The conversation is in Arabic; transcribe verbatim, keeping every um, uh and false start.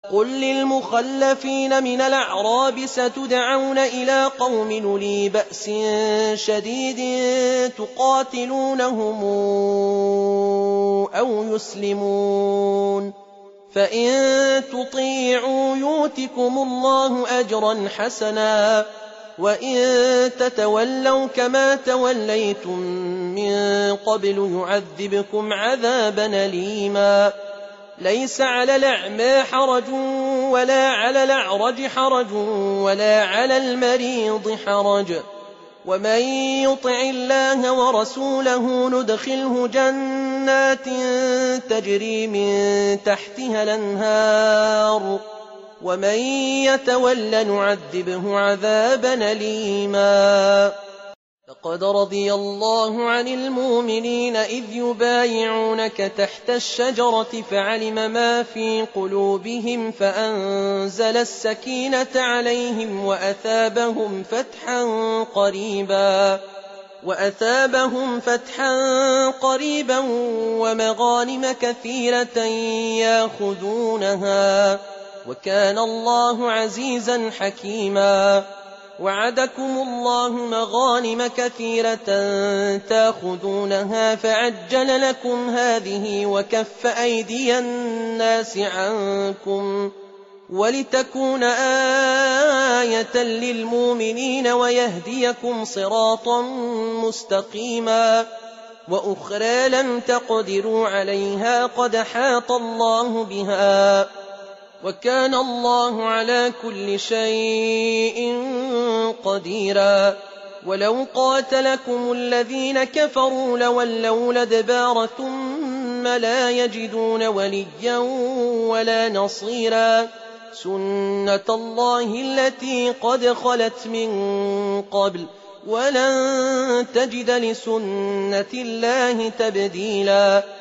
قل للمخلفين من الأعراب ستدعون إلى قوم أولي بأس شديد تقاتلونهم أو يسلمون، فإن تطيعوا يؤتكم الله أجرا حسنا، وإن تتولوا كما توليتم من قبل يعذبكم عذابا أليما. ليس على الأعمى حرج ولا على الأعرج حرج ولا على المريض حرج، ومن يطع الله ورسوله ندخله جنات تجري من تحتها الأنهار، ومن يتول نعذبه عذابا أليما. لقد رضي الله عن المؤمنين إذ يبايعونك تحت الشجرة فعلم ما في قلوبهم فأنزل السكينة عليهم وأثابهم فتحا قريبا وأثابهم فتحا قريبا ومغانم كثيرة ياخذونها، وكان الله عزيزا حكيما. وعدكم الله مغانم كثيرة تاخذونها فعجل لكم هذه وكف أيدي الناس عنكم ولتكون آية للمؤمنين ويهديكم صراطا مستقيما. وأخرى لم تقدروا عليها قد حاط الله بها، وكان الله على كل شيء قديرا. ولو قاتلكم الذين كفروا لولوا الأدبار ثم لا يجدون وليا ولا نصيرا، سنة الله التي قد خلت من قبل ولن تجد لسنة الله تبديلا.